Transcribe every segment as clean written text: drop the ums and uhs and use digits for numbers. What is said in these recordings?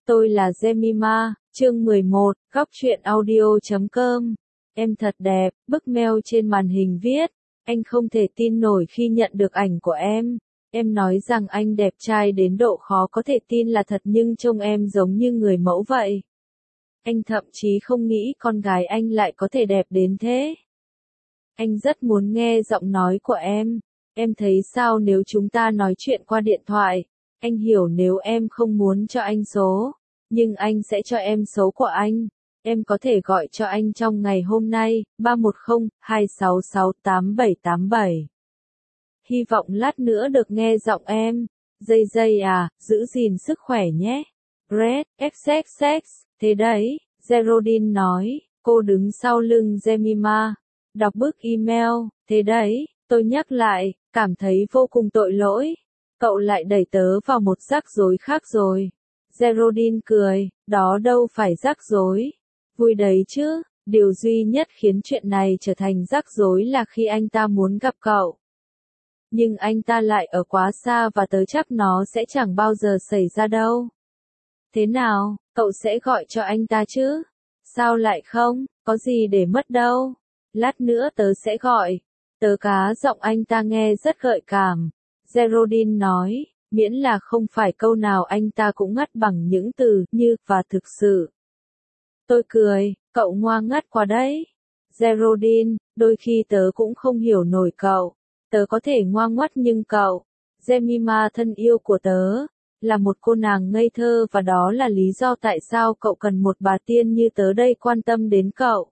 Tôi là Jemima, chương 11, góc truyện audio.com. Em thật đẹp, bức mail trên màn hình viết. Anh không thể tin nổi khi nhận được ảnh của em. Em nói rằng anh đẹp trai đến độ khó có thể tin là thật nhưng trông em giống như người mẫu vậy. Anh thậm chí không nghĩ con gái anh lại có thể đẹp đến thế. Anh rất muốn nghe giọng nói của em. Em thấy sao nếu chúng ta nói chuyện qua điện thoại? Anh hiểu nếu em không muốn cho anh số, nhưng anh sẽ cho em số của anh. Em có thể gọi cho anh trong ngày hôm nay, 310-266-8787. Hy vọng lát nữa được nghe giọng em. Dây à, giữ gìn sức khỏe nhé. Red, XXX, thế đấy, Geraldine nói, cô đứng sau lưng Jemima. Đọc bức email, thế đấy, tôi nhắc lại, cảm thấy vô cùng tội lỗi. Cậu lại đẩy tớ vào một rắc rối khác rồi. Geraldine cười, đó đâu phải rắc rối. Vui đấy chứ, điều duy nhất khiến chuyện này trở thành rắc rối là khi anh ta muốn gặp cậu. Nhưng anh ta lại ở quá xa và tớ chắc nó sẽ chẳng bao giờ xảy ra đâu. Thế nào, cậu sẽ gọi cho anh ta chứ? Sao lại không, có gì để mất đâu. Lát nữa tớ sẽ gọi. Tớ cá giọng anh ta nghe rất gợi cảm. Geraldine nói, miễn là không phải câu nào anh ta cũng ngắt bằng những từ như và thực sự. Tôi cười, cậu ngoan ngắt quá đấy. Geraldine, đôi khi tớ cũng không hiểu nổi cậu. Tớ có thể ngoan ngoắt nhưng cậu, Jemima thân yêu của tớ, là một cô nàng ngây thơ và đó là lý do tại sao cậu cần một bà tiên như tớ đây quan tâm đến cậu.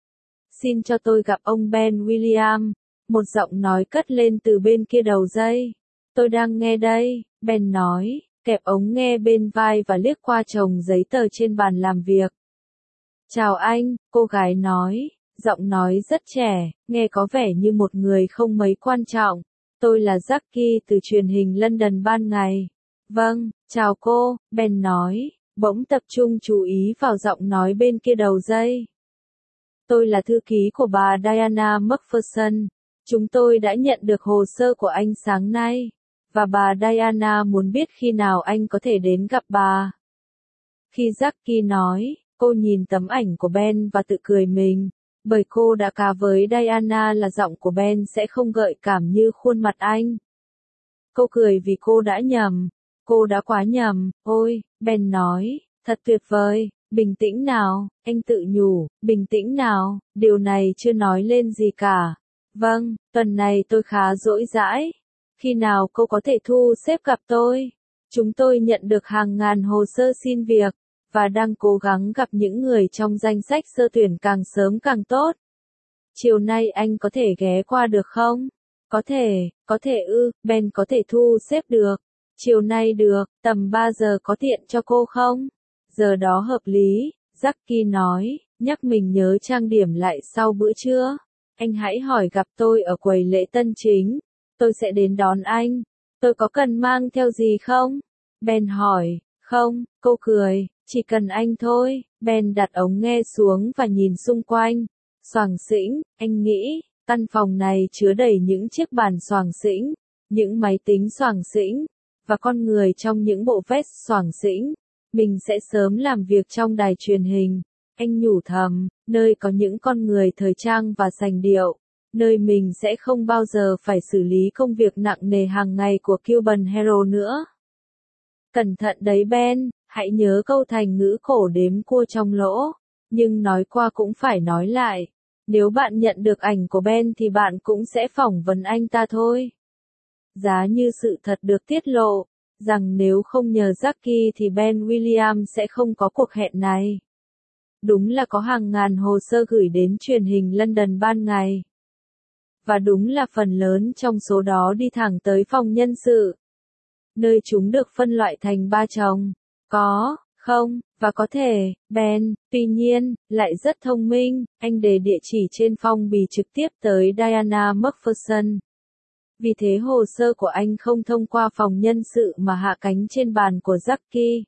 Xin cho tôi gặp ông Ben William. Một giọng nói cất lên từ bên kia đầu dây. Tôi đang nghe đây, Ben nói, kẹp ống nghe bên vai và liếc qua chồng giấy tờ trên bàn làm việc. Chào anh, cô gái nói, giọng nói rất trẻ, nghe có vẻ như một người không mấy quan trọng. Tôi là Jackie từ truyền hình London ban ngày. Vâng, chào cô, Ben nói, bỗng tập trung chú ý vào giọng nói bên kia đầu dây. Tôi là thư ký của bà Diana McPherson. Chúng tôi đã nhận được hồ sơ của anh sáng nay, và bà Diana muốn biết khi nào anh có thể đến gặp bà. Khi Jackie nói, cô nhìn tấm ảnh của Ben và tự cười mình, bởi cô đã cá với Diana là giọng của Ben sẽ không gợi cảm như khuôn mặt anh. Cô cười vì cô đã nhầm. Cô đã quá nhầm, ôi, Ben nói, thật tuyệt vời, bình tĩnh nào, anh tự nhủ, bình tĩnh nào, điều này chưa nói lên gì cả. Vâng, tuần này tôi khá rỗi rãi. Khi nào cô có thể thu xếp gặp tôi? Chúng tôi nhận được hàng ngàn hồ sơ xin việc, và đang cố gắng gặp những người trong danh sách sơ tuyển càng sớm càng tốt. Chiều nay anh có thể ghé qua được không? Có thể Ben có thể thu xếp được. Chiều nay được, tầm 3 giờ có tiện cho cô không? Giờ đó hợp lý, Jackie nói, nhắc mình nhớ trang điểm lại sau bữa trưa. Anh hãy hỏi gặp tôi ở quầy lễ tân chính. Tôi sẽ đến đón anh. Tôi có cần mang theo gì không? Ben hỏi, không, cô cười, chỉ cần anh thôi. Ben đặt ống nghe xuống và nhìn xung quanh. Xoàng xĩnh, anh nghĩ, căn phòng này chứa đầy những chiếc bàn xoàng xĩnh, những máy tính xoàng xĩnh, và con người trong những bộ vest xoàng xĩnh. Mình sẽ sớm làm việc trong đài truyền hình. Anh nhủ thầm, nơi có những con người thời trang và sành điệu, nơi mình sẽ không bao giờ phải xử lý công việc nặng nề hàng ngày của Cuban Hero nữa. Cẩn thận đấy Ben, hãy nhớ câu thành ngữ cổ đếm cua trong lỗ, nhưng nói qua cũng phải nói lại. Nếu bạn nhận được ảnh của Ben thì bạn cũng sẽ phỏng vấn anh ta thôi. Giá như sự thật được tiết lộ, rằng nếu không nhờ Jackie thì Ben William sẽ không có cuộc hẹn này. Đúng là có hàng ngàn hồ sơ gửi đến truyền hình London ban ngày. Và đúng là phần lớn trong số đó đi thẳng tới phòng nhân sự, nơi chúng được phân loại thành 3 chồng. Có, không, và có thể, Ben, tuy nhiên, lại rất thông minh, anh để địa chỉ trên phong bì trực tiếp tới Diana McPherson. Vì thế hồ sơ của anh không thông qua phòng nhân sự mà hạ cánh trên bàn của Jackie.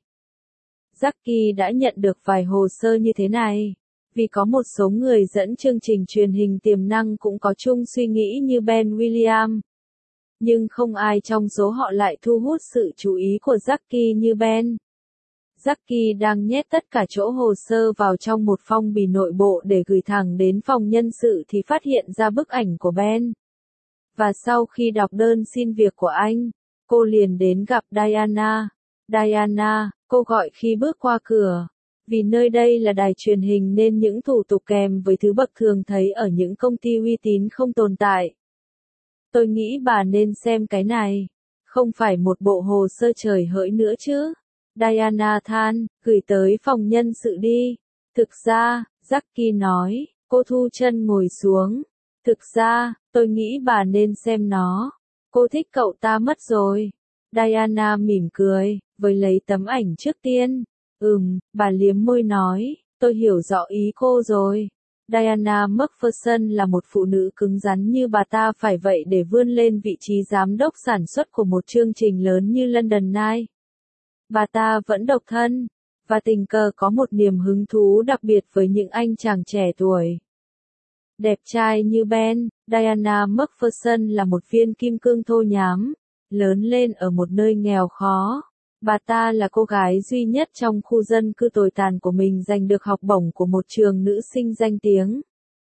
Jackie đã nhận được vài hồ sơ như thế này. Vì có một số người dẫn chương trình truyền hình tiềm năng cũng có chung suy nghĩ như Ben William. Nhưng không ai trong số họ lại thu hút sự chú ý của Jackie như Ben. Jackie đang nhét tất cả chỗ hồ sơ vào trong một phong bì nội bộ để gửi thẳng đến phòng nhân sự thì phát hiện ra bức ảnh của Ben. Và sau khi đọc đơn xin việc của anh, cô liền đến gặp Diana. Diana, cô gọi khi bước qua cửa. Vì nơi đây là đài truyền hình nên những thủ tục kèm với thứ bậc thường thấy ở những công ty uy tín không tồn tại. Tôi nghĩ bà nên xem cái này. Không phải một bộ hồ sơ trời hỡi nữa chứ. Diana than, gửi tới phòng nhân sự đi. Thực ra, Jackie nói, cô thu chân ngồi xuống. Thực ra, tôi nghĩ bà nên xem nó. Cô thích cậu ta mất rồi. Diana mỉm cười, với lấy tấm ảnh trước tiên. Bà liếm môi nói, tôi hiểu rõ ý cô rồi. Diana McPherson là một phụ nữ cứng rắn như bà ta phải vậy để vươn lên vị trí giám đốc sản xuất của một chương trình lớn như London Night. Bà ta vẫn độc thân, và tình cờ có một niềm hứng thú đặc biệt với những anh chàng trẻ tuổi. Đẹp trai như Ben, Diana McPherson là một viên kim cương thô nhám, lớn lên ở một nơi nghèo khó. Bà ta là cô gái duy nhất trong khu dân cư tồi tàn của mình giành được học bổng của một trường nữ sinh danh tiếng.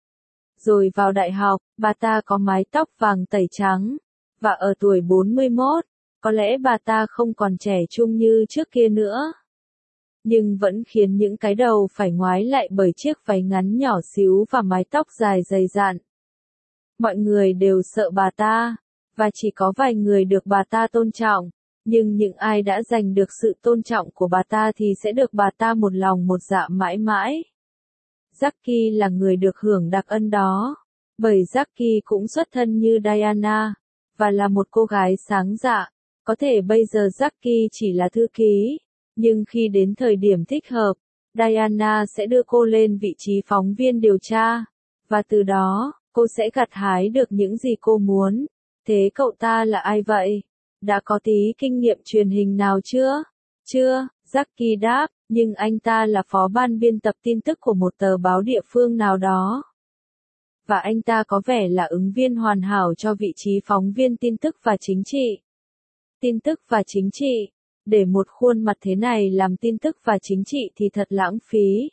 Rồi vào đại học, bà ta có mái tóc vàng tẩy trắng, và ở tuổi 41, có lẽ bà ta không còn trẻ trung như trước kia nữa. Nhưng vẫn khiến những cái đầu phải ngoái lại bởi chiếc váy ngắn nhỏ xíu và mái tóc dài dày dặn. Mọi người đều sợ bà ta, và chỉ có vài người được bà ta tôn trọng. Nhưng những ai đã giành được sự tôn trọng của bà ta thì sẽ được bà ta một lòng một dạ mãi mãi. Jackie là người được hưởng đặc ân đó, bởi Jackie cũng xuất thân như Diana, và là một cô gái sáng dạ. Có thể bây giờ Jackie chỉ là thư ký, nhưng khi đến thời điểm thích hợp, Diana sẽ đưa cô lên vị trí phóng viên điều tra, và từ đó, cô sẽ gặt hái được những gì cô muốn. Thế cậu ta là ai vậy? Đã có tí kinh nghiệm truyền hình nào chưa? Chưa, Jackie đáp, nhưng anh ta là phó ban biên tập tin tức của một tờ báo địa phương nào đó. Và anh ta có vẻ là ứng viên hoàn hảo cho vị trí phóng viên tin tức và chính trị. Tin tức và chính trị. Để một khuôn mặt thế này làm tin tức và chính trị thì thật lãng phí.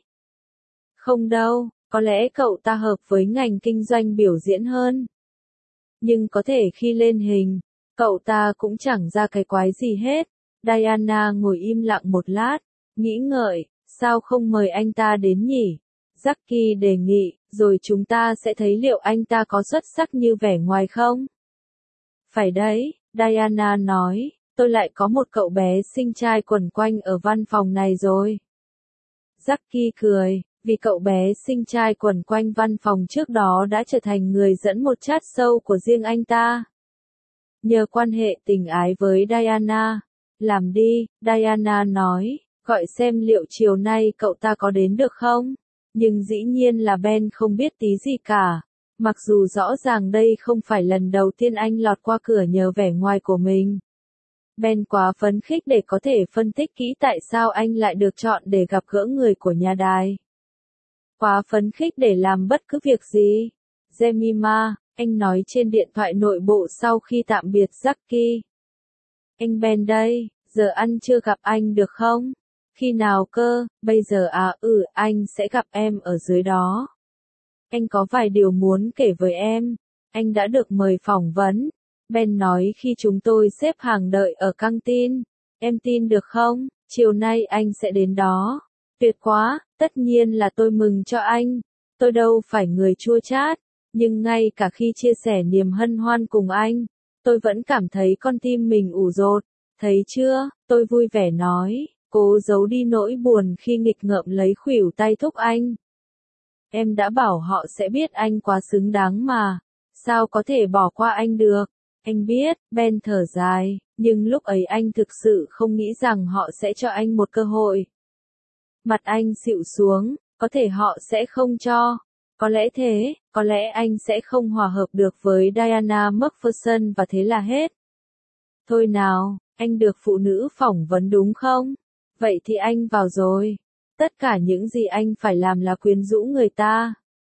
Không đâu, có lẽ cậu ta hợp với ngành kinh doanh biểu diễn hơn. Nhưng có thể khi lên hình, cậu ta cũng chẳng ra cái quái gì hết. Diana ngồi im lặng một lát, nghĩ ngợi, sao không mời anh ta đến nhỉ? Jackie đề nghị, rồi chúng ta sẽ thấy liệu anh ta có xuất sắc như vẻ ngoài không? Phải đấy, Diana nói, tôi lại có một cậu bé xinh trai quẩn quanh ở văn phòng này rồi. Jackie cười, vì cậu bé xinh trai quẩn quanh văn phòng trước đó đã trở thành người dẫn một chat show của riêng anh ta. Nhờ quan hệ tình ái với Diana. Làm đi, Diana nói, gọi xem liệu chiều nay cậu ta có đến được không? Nhưng dĩ nhiên là Ben không biết tí gì cả. Mặc dù rõ ràng đây không phải lần đầu tiên anh lọt qua cửa nhờ vẻ ngoài của mình. Ben quá phấn khích để có thể phân tích kỹ tại sao anh lại được chọn để gặp gỡ người của nhà đài. Quá phấn khích để làm bất cứ việc gì. Jemima, anh nói trên điện thoại nội bộ sau khi tạm biệt Jackie. Anh Ben đây, giờ ăn trưa gặp anh được không? Khi nào cơ? Bây giờ à? Anh sẽ gặp em ở dưới đó. Anh có vài điều muốn kể với em. Anh đã được mời phỏng vấn. Ben nói khi chúng tôi xếp hàng đợi ở căng tin. Em tin được không? Chiều nay anh sẽ đến đó. Tuyệt quá, tất nhiên là tôi mừng cho anh. Tôi đâu phải người chua chát, nhưng ngay cả khi chia sẻ niềm hân hoan cùng anh, tôi vẫn cảm thấy con tim mình ủ dột. Thấy chưa? Tôi vui vẻ nói, cố giấu đi nỗi buồn khi nghịch ngợm lấy khuỷu tay thúc anh. Em đã bảo họ sẽ biết anh quá xứng đáng mà. Sao có thể bỏ qua anh được? Anh biết, Ben thở dài, nhưng lúc ấy anh thực sự không nghĩ rằng họ sẽ cho anh một cơ hội. Mặt anh xịu xuống, có thể họ sẽ không cho. Có lẽ thế, có lẽ anh sẽ không hòa hợp được với Diana McPherson và thế là hết. Thôi nào, anh được phụ nữ phỏng vấn đúng không? Vậy thì anh vào rồi. Tất cả những gì anh phải làm là quyến rũ người ta.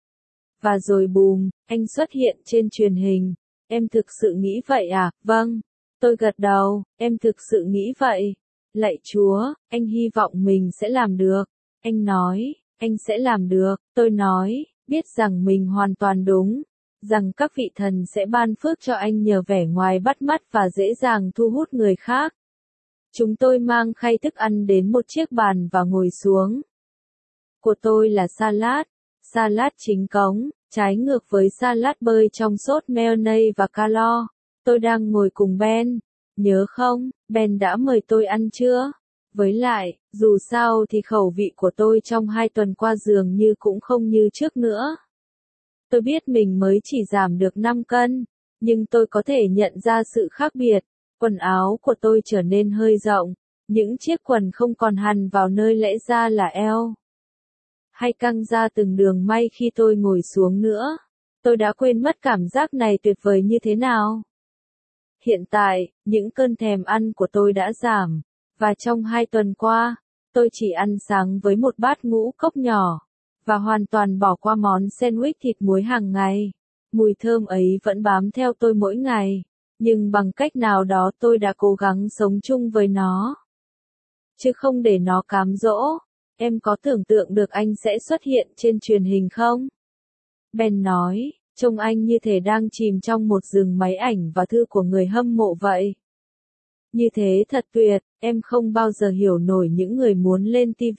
Và rồi bùm, anh xuất hiện trên truyền hình. Em thực sự nghĩ vậy à? Vâng. Tôi gật đầu, em thực sự nghĩ vậy. Lạy Chúa, anh hy vọng mình sẽ làm được. Anh nói, anh sẽ làm được. Tôi nói, biết rằng mình hoàn toàn đúng. Rằng các vị thần sẽ ban phước cho anh nhờ vẻ ngoài bắt mắt và dễ dàng thu hút người khác. Chúng tôi mang khay thức ăn đến một chiếc bàn và ngồi xuống. Của tôi là salad chính cống, trái ngược với salad bơi trong sốt mayonnaise và calo. Tôi đang ngồi cùng Ben. Nhớ không, Ben đã mời tôi ăn chưa? Với lại, dù sao thì khẩu vị của tôi trong 2 tuần qua dường như cũng không như trước nữa. Tôi biết mình mới chỉ giảm được 5 cân, nhưng tôi có thể nhận ra sự khác biệt. Quần áo của tôi trở nên hơi rộng, những chiếc quần không còn hằn vào nơi lẽ ra là eo. Hay căng ra từng đường may khi tôi ngồi xuống nữa. Tôi đã quên mất cảm giác này tuyệt vời như thế nào. Hiện tại, những cơn thèm ăn của tôi đã giảm, và trong 2 tuần qua, tôi chỉ ăn sáng với một bát ngũ cốc nhỏ, và hoàn toàn bỏ qua món sandwich thịt muối hàng ngày. Mùi thơm ấy vẫn bám theo tôi mỗi ngày, nhưng bằng cách nào đó tôi đã cố gắng sống chung với nó. Chứ không để nó cám dỗ. Em có tưởng tượng được anh sẽ xuất hiện trên truyền hình không? Ben nói, trông anh như thể đang chìm trong một rừng máy ảnh và thư của người hâm mộ vậy. Như thế thật tuyệt, em không bao giờ hiểu nổi những người muốn lên TV.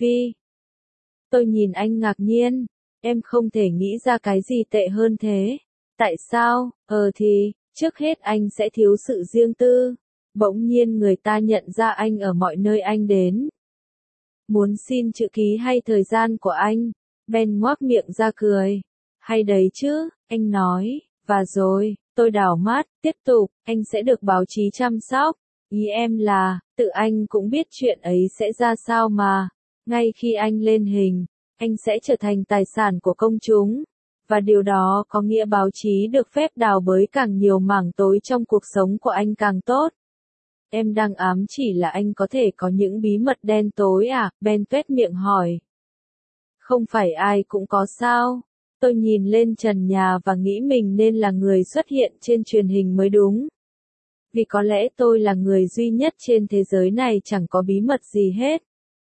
Tôi nhìn anh ngạc nhiên, em không thể nghĩ ra cái gì tệ hơn thế. Tại sao? Thì, trước hết anh sẽ thiếu sự riêng tư. Bỗng nhiên người ta nhận ra anh ở mọi nơi anh đến. Muốn xin chữ ký hay thời gian của anh? Ben ngoác miệng ra cười. Hay đấy chứ, anh nói, và rồi, tôi đảo mắt, tiếp tục, anh sẽ được báo chí chăm sóc. Ý em là, tự anh cũng biết chuyện ấy sẽ ra sao mà. Ngay khi anh lên hình, anh sẽ trở thành tài sản của công chúng. Và điều đó có nghĩa báo chí được phép đào bới càng nhiều mảng tối trong cuộc sống của anh càng tốt. Em đang ám chỉ là anh có thể có những bí mật đen tối à? Ben tuét miệng hỏi. Không phải ai cũng có sao? Tôi nhìn lên trần nhà và nghĩ mình nên là người xuất hiện trên truyền hình mới đúng. Vì có lẽ tôi là người duy nhất trên thế giới này chẳng có bí mật gì hết.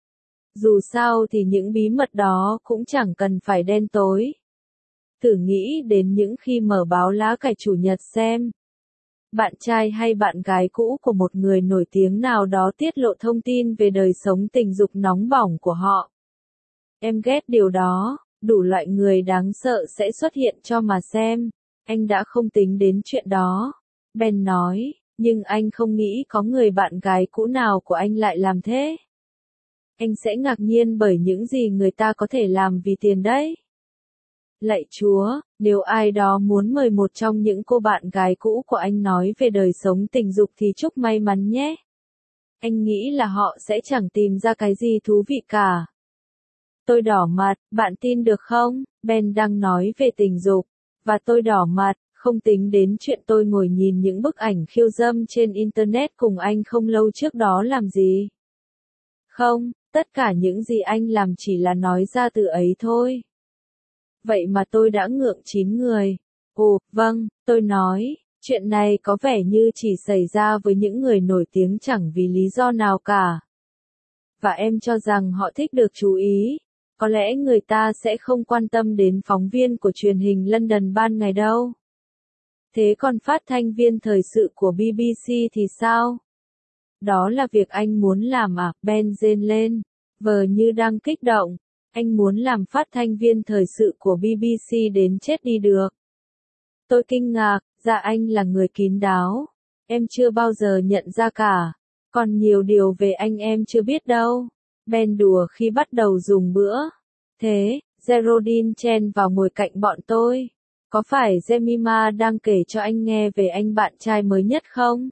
Dù sao thì những bí mật đó cũng chẳng cần phải đen tối. Thử nghĩ đến những khi mở báo lá cải chủ nhật xem. Bạn trai hay bạn gái cũ của một người nổi tiếng nào đó tiết lộ thông tin về đời sống tình dục nóng bỏng của họ. Em ghét điều đó, đủ loại người đáng sợ sẽ xuất hiện cho mà xem. Anh đã không tính đến chuyện đó. Ben nói, nhưng anh không nghĩ có người bạn gái cũ nào của anh lại làm thế. Anh sẽ ngạc nhiên bởi những gì người ta có thể làm vì tiền đấy. Lạy Chúa, nếu ai đó muốn mời một trong những cô bạn gái cũ của anh nói về đời sống tình dục thì chúc may mắn nhé. Anh nghĩ là họ sẽ chẳng tìm ra cái gì thú vị cả. Tôi đỏ mặt, bạn tin được không? Ben đang nói về tình dục. Và tôi đỏ mặt, không tính đến chuyện tôi ngồi nhìn những bức ảnh khiêu dâm trên Internet cùng anh không lâu trước đó làm gì. Không, tất cả những gì anh làm chỉ là nói ra từ ấy thôi. Vậy mà tôi đã ngượng 9 người. Ồ, vâng, tôi nói, chuyện này có vẻ như chỉ xảy ra với những người nổi tiếng chẳng vì lý do nào cả. Và em cho rằng họ thích được chú ý. Có lẽ người ta sẽ không quan tâm đến phóng viên của truyền hình London ban ngày đâu. Thế còn phát thanh viên thời sự của BBC thì sao? Đó là việc anh muốn làm à? Ben rên lên, vờ như đang kích động. Anh muốn làm phát thanh viên thời sự của BBC đến chết đi được. Tôi kinh ngạc, dạ anh là người kín đáo. Em chưa bao giờ nhận ra cả. Còn nhiều điều về anh em chưa biết đâu. Ben đùa khi bắt đầu dùng bữa. Thế, Geraldine chen vào ngồi cạnh bọn tôi. Có phải Jemima đang kể cho anh nghe về anh bạn trai mới nhất không?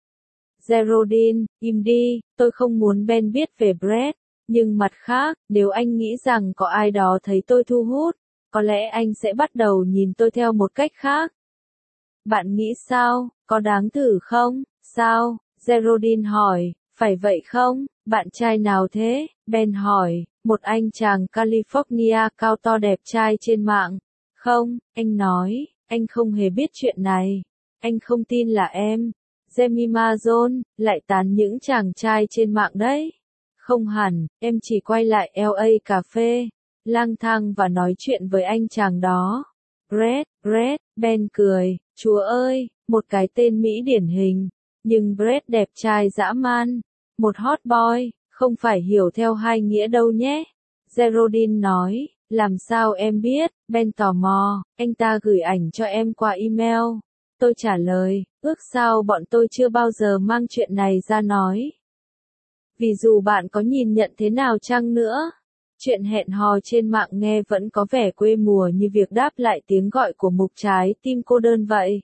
Geraldine, im đi, tôi không muốn Ben biết về Brett. Nhưng mặt khác, nếu anh nghĩ rằng có ai đó thấy tôi thu hút, có lẽ anh sẽ bắt đầu nhìn tôi theo một cách khác. Bạn nghĩ sao, có đáng thử không? Sao? Geraldine hỏi, phải vậy không? Bạn trai nào thế? Ben hỏi, một anh chàng California cao to đẹp trai trên mạng. Không, anh nói, anh không hề biết chuyện này. Anh không tin là em. Jemima Jones, lại tán những chàng trai trên mạng đấy. Không hẳn, em chỉ quay lại LA cà phê, lang thang và nói chuyện với anh chàng đó. Brett, Ben cười, chúa ơi, một cái tên Mỹ điển hình. Nhưng Brett đẹp trai dã man, một hot boy, không phải hiểu theo hai nghĩa đâu nhé. Geraldine nói, làm sao em biết, Ben tò mò, anh ta gửi ảnh cho em qua email. Tôi trả lời, ước sao bọn tôi chưa bao giờ mang chuyện này ra nói. Vì dù bạn có nhìn nhận thế nào chăng nữa, chuyện hẹn hò trên mạng nghe vẫn có vẻ quê mùa như việc đáp lại tiếng gọi của mục trái tim cô đơn vậy.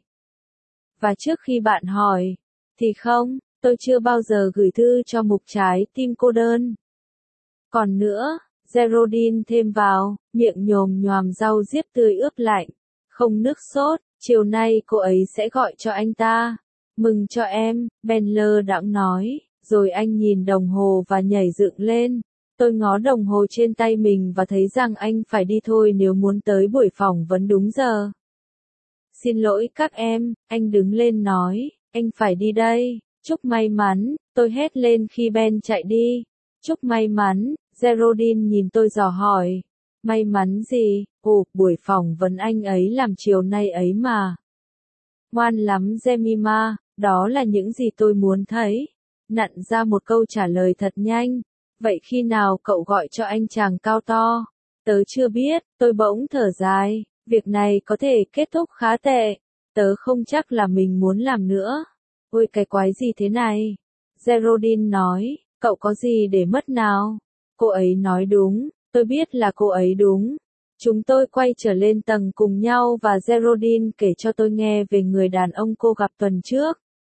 Và trước khi bạn hỏi, thì không, tôi chưa bao giờ gửi thư cho mục trái tim cô đơn. Còn nữa, Geraldine thêm vào, miệng nhồm nhoàm rau diếp tươi ướp lạnh, không nước sốt, chiều nay cô ấy sẽ gọi cho anh ta. Mừng cho em, Ben lơ đãng nói, rồi anh nhìn đồng hồ và nhảy dựng lên. Tôi ngó đồng hồ trên tay mình và thấy rằng anh phải đi thôi nếu muốn tới buổi phỏng vấn đúng giờ. Xin lỗi các em, anh đứng lên nói, anh phải đi đây, chúc may mắn, tôi hét lên khi Ben chạy đi. Chúc may mắn, Geraldine nhìn tôi dò hỏi. May mắn gì? Ồ, buổi phỏng vấn anh ấy làm chiều nay ấy mà. Ngoan lắm Jemima, đó là những gì tôi muốn thấy. Nặn ra một câu trả lời thật nhanh. Vậy khi nào cậu gọi cho anh chàng cao to? Tớ chưa biết, tôi bỗng thở dài. Việc này có thể kết thúc khá tệ. Tớ không chắc là mình muốn làm nữa. Ôi cái quái gì thế này? Geraldine nói, cậu có gì để mất nào? Cô ấy nói đúng, tôi biết là cô ấy đúng. Chúng tôi quay trở lên tầng cùng nhau và Geraldine kể cho tôi nghe về người đàn ông cô gặp tuần trước.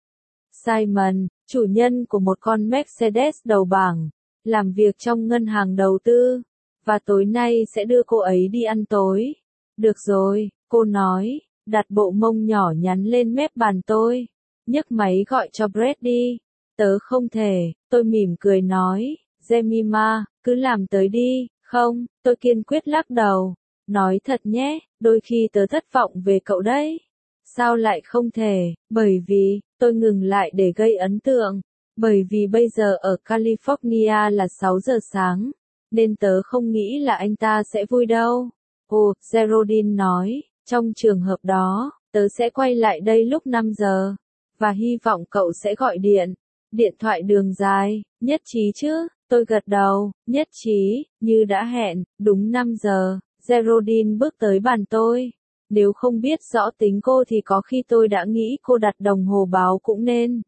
Simon, chủ nhân của một con Mercedes đầu bảng, làm việc trong ngân hàng đầu tư, và tối nay sẽ đưa cô ấy đi ăn tối. Được rồi, cô nói, đặt bộ mông nhỏ nhắn lên mép bàn tôi. Nhấc máy gọi cho Brett đi. Tớ không thể, tôi mỉm cười nói, Jemima, cứ làm tới đi, không, tôi kiên quyết lắc đầu. Nói thật nhé, đôi khi tớ thất vọng về cậu đấy. Sao lại không thể, bởi vì, tôi ngừng lại để gây ấn tượng. Bởi vì bây giờ ở California là 6 giờ sáng, nên tớ không nghĩ là anh ta sẽ vui đâu. Ồ, Geraldine nói, trong trường hợp đó, tớ sẽ quay lại đây lúc 5 giờ, và hy vọng cậu sẽ gọi điện. Điện thoại đường dài, nhất trí chứ, tôi gật đầu, nhất trí, như đã hẹn, đúng 5 giờ, Geraldine bước tới bàn tôi. Nếu không biết rõ tính cô thì có khi tôi đã nghĩ cô đặt đồng hồ báo cũng nên.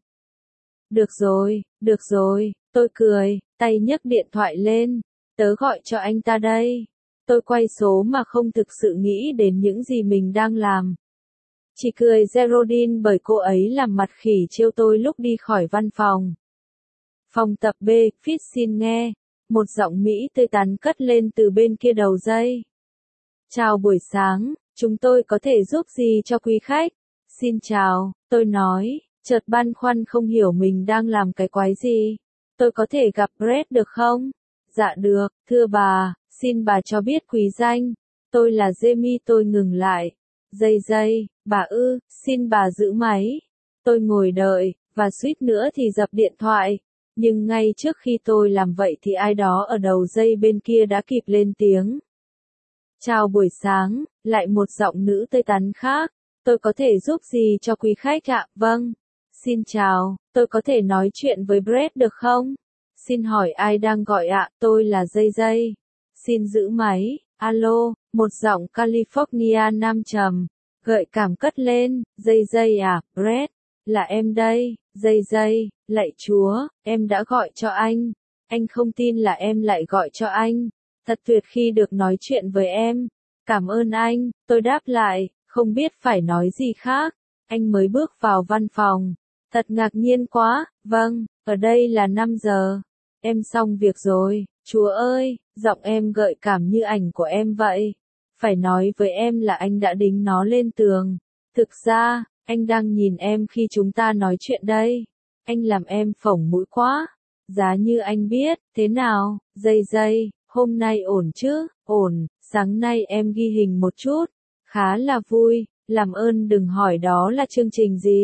Được rồi, tôi cười, tay nhấc điện thoại lên, tớ gọi cho anh ta đây. Tôi quay số mà không thực sự nghĩ đến những gì mình đang làm. Chỉ cười Geraldine bởi cô ấy làm mặt khỉ trêu tôi lúc đi khỏi văn phòng. Phòng tập B, Fit xin nghe. Một giọng Mỹ tươi tắn cất lên từ bên kia đầu dây. Chào buổi sáng, chúng tôi có thể giúp gì cho quý khách? Xin chào, tôi nói, chợt băn khoăn không hiểu mình đang làm cái quái gì. Tôi có thể gặp Brett được không? Dạ được, thưa bà, xin bà cho biết quý danh. Tôi là Jamie. Tôi ngừng lại. Giây, bà ư, xin bà giữ máy. Tôi ngồi đợi, và suýt nữa thì dập điện thoại. Nhưng ngay trước khi tôi làm vậy thì ai đó ở đầu dây bên kia đã kịp lên tiếng. Chào buổi sáng, lại một giọng nữ tươi tắn khác. Tôi có thể giúp gì cho quý khách ạ? Vâng. Xin chào, tôi có thể nói chuyện với Brett được không? Xin hỏi ai đang gọi ạ? Tôi là Dây. Xin giữ máy. Alo, một giọng California nam trầm, gợi cảm cất lên. Dây à, Brett, là em đây. Dây, lạy Chúa, em đã gọi cho anh. Anh không tin là em lại gọi cho anh. Thật tuyệt khi được nói chuyện với em. Cảm ơn anh, tôi đáp lại, không biết phải nói gì khác. Anh mới bước vào văn phòng. Thật ngạc nhiên quá, vâng, ở đây là 5 giờ. Em xong việc rồi, Chúa ơi, giọng em gợi cảm như ảnh của em vậy. Phải nói với em là anh đã đính nó lên tường. Thực ra, anh đang nhìn em khi chúng ta nói chuyện đây. Anh làm em phổng mũi quá. Giá như anh biết, thế nào, Dây, hôm nay ổn chứ? Ổn, sáng nay em ghi hình một chút. Khá là vui, làm ơn đừng hỏi đó là chương trình gì.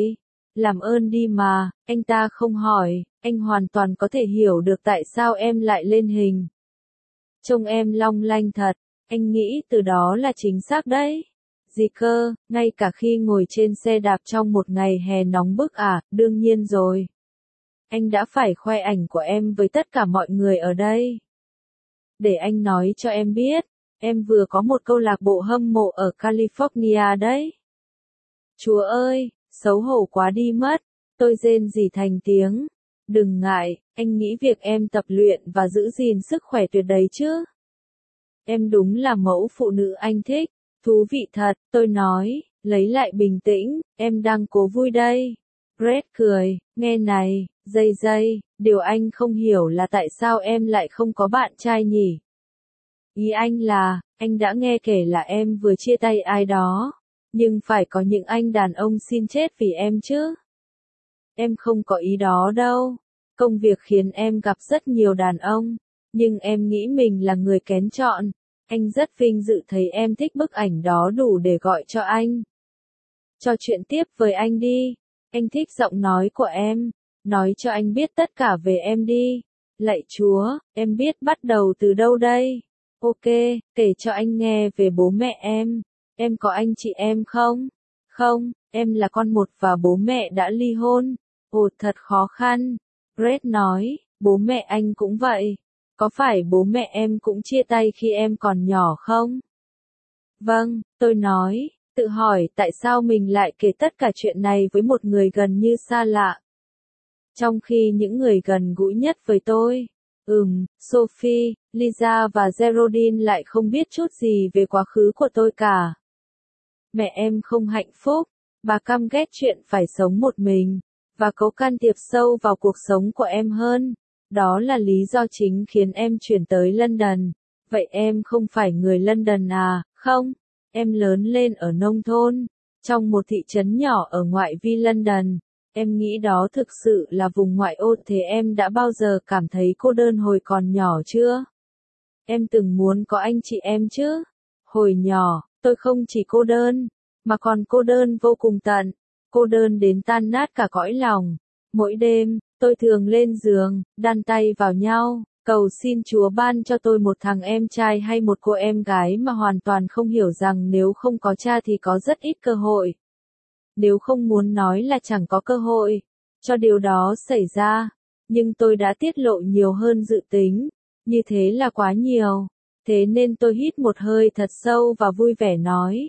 làm ơn đi mà, anh ta không hỏi, anh hoàn toàn có thể hiểu được tại sao em lại lên hình. Trông em long lanh thật, anh nghĩ từ đó là chính xác đấy. Gì cơ, ngay cả khi ngồi trên xe đạp trong một ngày hè nóng bức à, đương nhiên rồi. Anh đã phải khoe ảnh của em với tất cả mọi người ở đây. Để anh nói cho em biết, em vừa có một câu lạc bộ hâm mộ ở California đấy. Chúa ơi, xấu hổ quá đi mất, tôi rên rỉ thành tiếng. Đừng ngại, anh nghĩ việc em tập luyện và giữ gìn sức khỏe tuyệt đấy chứ. Em đúng là mẫu phụ nữ anh thích, thú vị thật, tôi nói, lấy lại bình tĩnh, em đang cố vui đây. Brett cười, nghe này, dây, điều anh không hiểu là tại sao em lại không có bạn trai nhỉ? Ý anh là, anh đã nghe kể là em vừa chia tay ai đó, nhưng phải có những anh đàn ông xin chết vì em chứ. Em không có ý đó đâu, công việc khiến em gặp rất nhiều đàn ông, nhưng em nghĩ mình là người kén chọn. Anh rất vinh dự thấy em thích bức ảnh đó đủ để gọi cho anh. Trò chuyện tiếp với anh đi. Anh thích giọng nói của em. Nói cho anh biết tất cả về em đi. Lạy Chúa, em biết bắt đầu từ đâu đây? Ok, kể cho anh nghe về bố mẹ em. Em có anh chị em không? Không, em là con một và bố mẹ đã ly hôn. Ồ, thật khó khăn. Brett nói, bố mẹ anh cũng vậy. Có phải bố mẹ em cũng chia tay khi em còn nhỏ không? Vâng, tôi nói, tự hỏi tại sao mình lại kể tất cả chuyện này với một người gần như xa lạ. Trong khi những người gần gũi nhất với tôi, Sophie, Lisa và Geraldine lại không biết chút gì về quá khứ của tôi cả. Mẹ em không hạnh phúc, bà căm ghét chuyện phải sống một mình, và cố can thiệp sâu vào cuộc sống của em hơn. Đó là lý do chính khiến em chuyển tới London. Vậy em không phải người London à, không? Em lớn lên ở nông thôn, trong một thị trấn nhỏ ở ngoại vi London. Em nghĩ đó thực sự là vùng ngoại ô. Thế em đã bao giờ cảm thấy cô đơn hồi còn nhỏ chưa? Em từng muốn có anh chị em chứ? Hồi nhỏ, tôi không chỉ cô đơn, mà còn cô đơn vô cùng tận. Cô đơn đến tan nát cả cõi lòng. Mỗi đêm, tôi thường lên giường, đan tay vào nhau, cầu xin Chúa ban cho tôi một thằng em trai hay một cô em gái mà hoàn toàn không hiểu rằng nếu không có cha thì có rất ít cơ hội. Nếu không muốn nói là chẳng có cơ hội cho điều đó xảy ra, nhưng tôi đã tiết lộ nhiều hơn dự tính, như thế là quá nhiều. Thế nên tôi hít một hơi thật sâu và vui vẻ nói.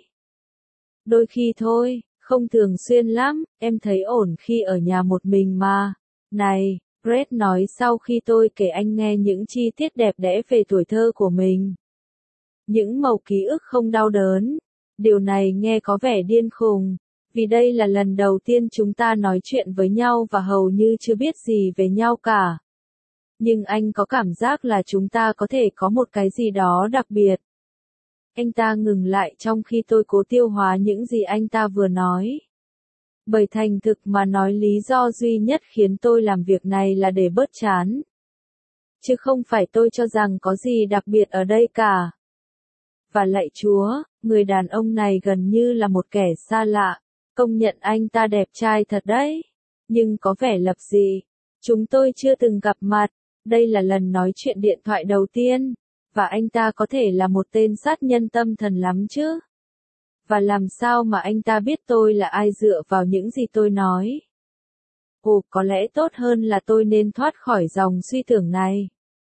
Đôi khi thôi, không thường xuyên lắm, em thấy ổn khi ở nhà một mình mà. Này, Brett nói sau khi tôi kể anh nghe những chi tiết đẹp đẽ về tuổi thơ của mình. Những mẩu ký ức không đau đớn. Điều này nghe có vẻ điên khùng, vì đây là lần đầu tiên chúng ta nói chuyện với nhau và hầu như chưa biết gì về nhau cả. Nhưng anh có cảm giác là chúng ta có thể có một cái gì đó đặc biệt. Anh ta ngừng lại trong khi tôi cố tiêu hóa những gì anh ta vừa nói. Bởi thành thực mà nói lý do duy nhất khiến tôi làm việc này là để bớt chán. Chứ không phải tôi cho rằng có gì đặc biệt ở đây cả. Và lạy Chúa, người đàn ông này gần như là một kẻ xa lạ. Công nhận anh ta đẹp trai thật đấy. Nhưng có vẻ lập dị. Chúng tôi chưa từng gặp mặt. Đây là lần nói chuyện điện thoại đầu tiên. Và anh ta có thể là một tên sát nhân tâm thần lắm chứ. Và làm sao mà anh ta biết tôi là ai dựa vào những gì tôi nói? Ồ, có lẽ tốt hơn là tôi nên thoát khỏi dòng suy tưởng này.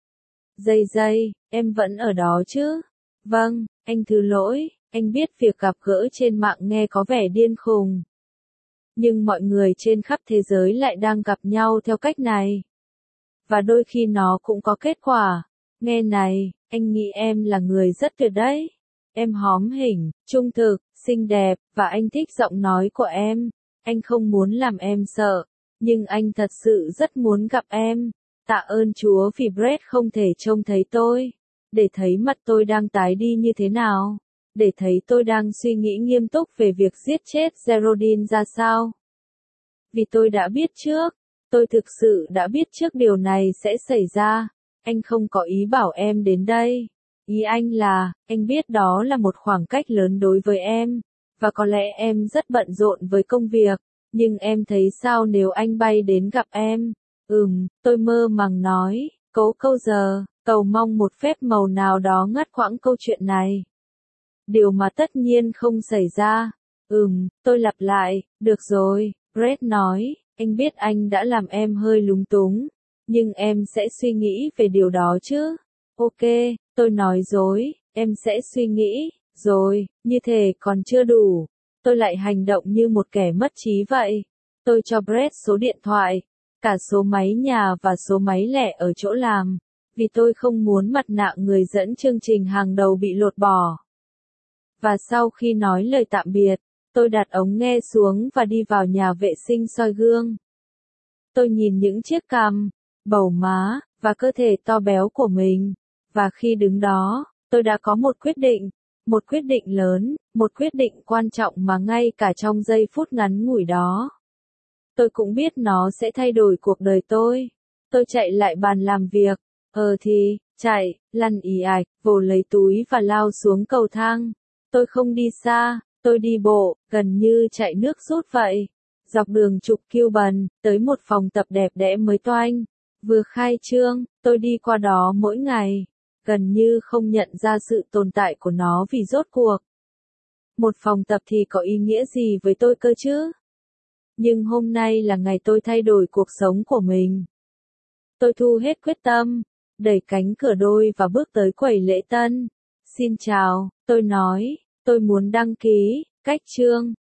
Dây, em vẫn ở đó chứ? Vâng, anh thứ lỗi, anh biết việc gặp gỡ trên mạng nghe có vẻ điên khùng. Nhưng mọi người trên khắp thế giới lại đang gặp nhau theo cách này. Và đôi khi nó cũng có kết quả. Nghe này, anh nghĩ em là người rất tuyệt đấy. Em hóm hỉnh, trung thực, xinh đẹp, và anh thích giọng nói của em. Anh không muốn làm em sợ, nhưng anh thật sự rất muốn gặp em. Tạ ơn Chúa vì Brett không thể trông thấy tôi, để thấy mặt tôi đang tái đi như thế nào, để thấy tôi đang suy nghĩ nghiêm túc về việc giết chết Geraldine ra sao. Vì tôi đã biết trước, tôi thực sự đã biết trước điều này sẽ xảy ra. Anh không có ý bảo em đến đây. Ý anh là, anh biết đó là một khoảng cách lớn đối với em, và có lẽ em rất bận rộn với công việc. Nhưng em thấy sao nếu anh bay đến gặp em? Tôi mơ màng nói, cố câu giờ, cầu mong một phép màu nào đó ngắt quãng câu chuyện này. Điều mà tất nhiên không xảy ra. Tôi lặp lại, được rồi, Brett nói, anh biết anh đã làm em hơi lúng túng, nhưng em sẽ suy nghĩ về điều đó chứ. Ok, tôi nói dối, em sẽ suy nghĩ, rồi, như thế còn chưa đủ. Tôi lại hành động như một kẻ mất trí vậy. Tôi cho Brett số điện thoại, cả số máy nhà và số máy lẻ ở chỗ làm, vì tôi không muốn mặt nạ người dẫn chương trình hàng đầu bị lột bỏ. Và sau khi nói lời tạm biệt, tôi đặt ống nghe xuống và đi vào nhà vệ sinh soi gương. Tôi nhìn những chiếc cằm, bầu má, và cơ thể to béo của mình. Và khi đứng đó, tôi đã có một quyết định lớn, một quyết định quan trọng mà ngay cả trong giây phút ngắn ngủi đó, tôi cũng biết nó sẽ thay đổi cuộc đời tôi. Tôi chạy lại bàn làm việc, chạy, lăn ì ạch, vồ lấy túi và lao xuống cầu thang. Tôi không đi xa, tôi đi bộ, gần như chạy nước rút vậy. Dọc đường trục Cuban, tới một phòng tập đẹp đẽ mới toanh. Vừa khai trương, tôi đi qua đó mỗi ngày. Gần như không nhận ra sự tồn tại của nó vì rốt cuộc. Một phòng tập thì có ý nghĩa gì với tôi cơ chứ? Nhưng hôm nay là ngày tôi thay đổi cuộc sống của mình. Tôi thu hết quyết tâm, đẩy cánh cửa đôi và bước tới quầy lễ tân. Xin chào, tôi nói, tôi muốn đăng ký, cách trương.